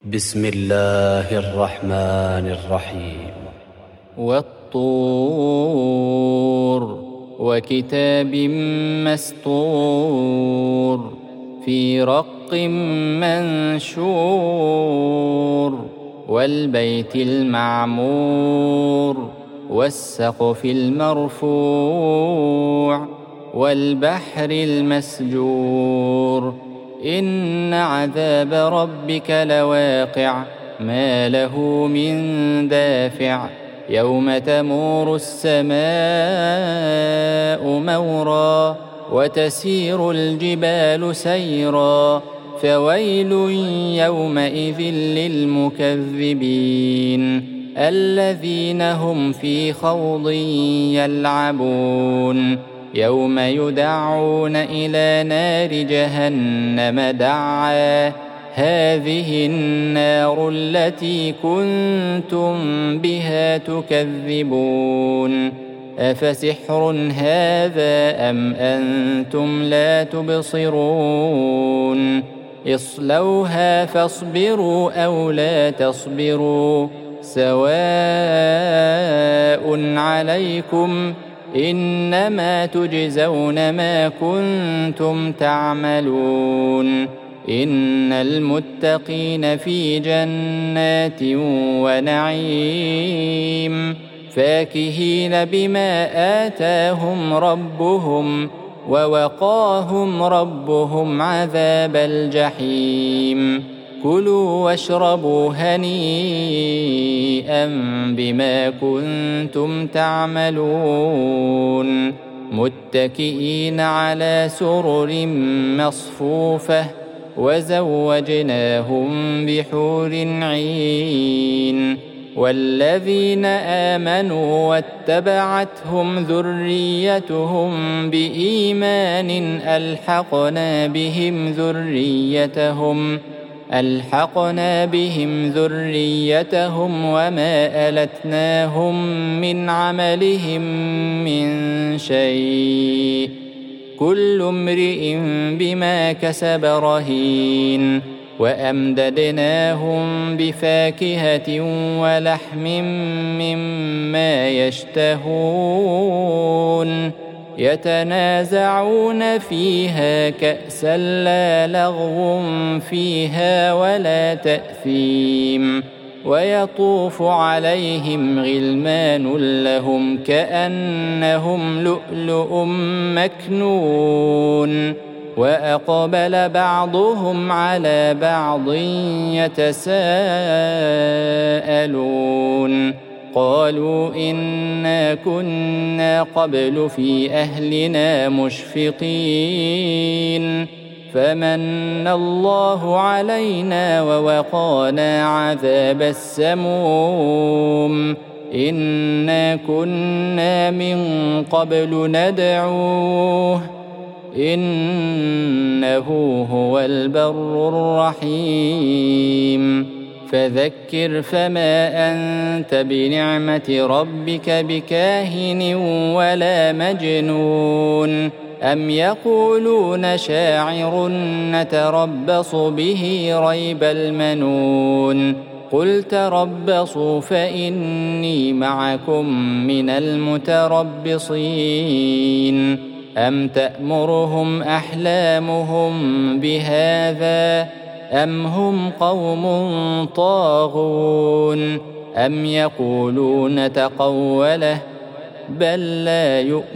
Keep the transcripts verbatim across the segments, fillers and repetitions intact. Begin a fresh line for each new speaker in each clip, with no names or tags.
بسم الله الرحمن الرحيم.
والطور وكتاب مسطور في رق منشور والبيت المعمور والسقف المرفوع والبحر المسجور إن عذاب ربك لواقع ما له من دافع يوم تمور السماء مورا وتسير الجبال سيرا فويل يومئذ للمكذبين الذين هم في خوض يلعبون يوم يدعون إلى نار جهنم دعا هذه النار التي كنتم بها تكذبون أفسحر هذا أم أنتم لا تبصرون اصلوها فاصبروا أو لا تصبروا سواء عليكم إنما تجزون ما كنتم تعملون إن المتقين في جنات ونعيم فاكهين بما آتاهم ربهم ووقاهم ربهم عذاب الجحيم كلوا واشربوا هنيئا بما كنتم تعملون متكئين على سرر مصفوفة وزوجناهم بحور عين والذين آمنوا واتبعتهم ذريتهم بإيمان ألحقنا بهم ذريتهم ألحقنا بهم ذريتهم وما ألتناهم من عملهم من شيء كل امرئ بما كسب رهين وأمددناهم بفاكهة ولحم مما يشتهون يتنازعون فيها كأسا لا لغو فيها ولا تأثيم ويطوف عليهم غلمان لهم كأنهم لؤلؤ مكنون وأقبل بعضهم على بعض يتساءلون قالوا إنا كنا قبل في أهلنا مشفقين فمن الله علينا ووقانا عذاب السموم إنا كنا من قبل ندعوه إنه هو البر الرحيم فذكر فما أنت بنعمة ربك بكاهن ولا مجنون أم يقولون شاعر نتربص به ريب المنون قل تربصوا فإني معكم من المتربصين أم تأمرهم أحلامهم بهذا أم هم قوم طاغون أم يقولون تقوله بل لا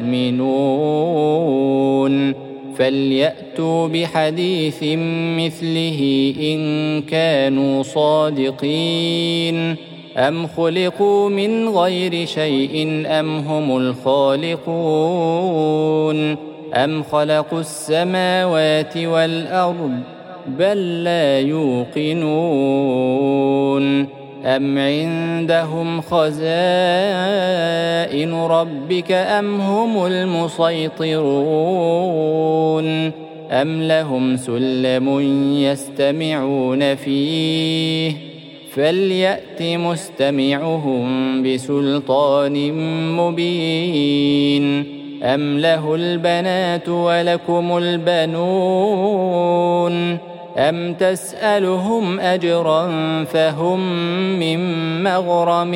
يؤمنون فليأتوا بحديث مثله إن كانوا صادقين أم خلقوا من غير شيء أم هم الخالقون أم خلقوا السماوات والأرض بل لا يوقنون أم عندهم خزائن ربك أم هم المسيطرون أم لهم سلم يستمعون فيه فليأت مستمعهم بسلطان مبين أم له البنات ولكم البنون أم تسألهم أجرا فهم من مغرم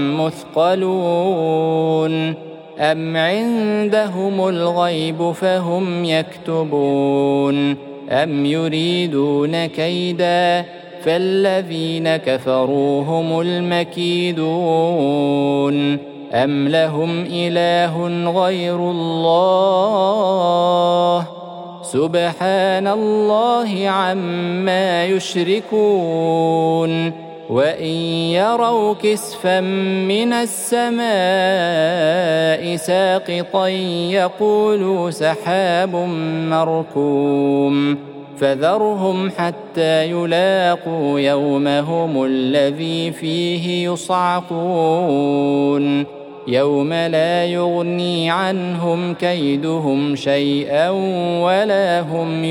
مثقلون أم عندهم الغيب فهم يكتبون أم يريدون كيدا فالذين كفروا هم المكيدون أم لهم إله غير الله سبحان الله عما يشركون وإن يروا كسفا من السماء ساقطا يقولوا سحاب مركوم فذرهم حتى يلاقوا يومهم الذي فيه يصعقون يوم لا يغني عنهم كيدهم شيئا ولا هم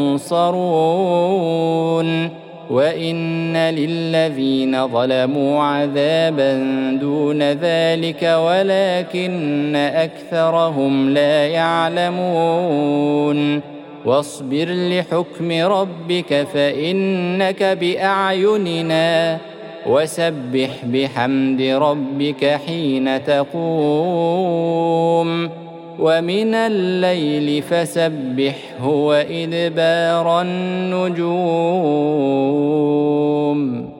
ينصرون وإن للذين ظلموا عذابا دون ذلك ولكن أكثرهم لا يعلمون واصبر لحكم ربك فإنك بأعيننا وسبح بحمد ربك حين تقوم ومن الليل فسبحه وإدبار النجوم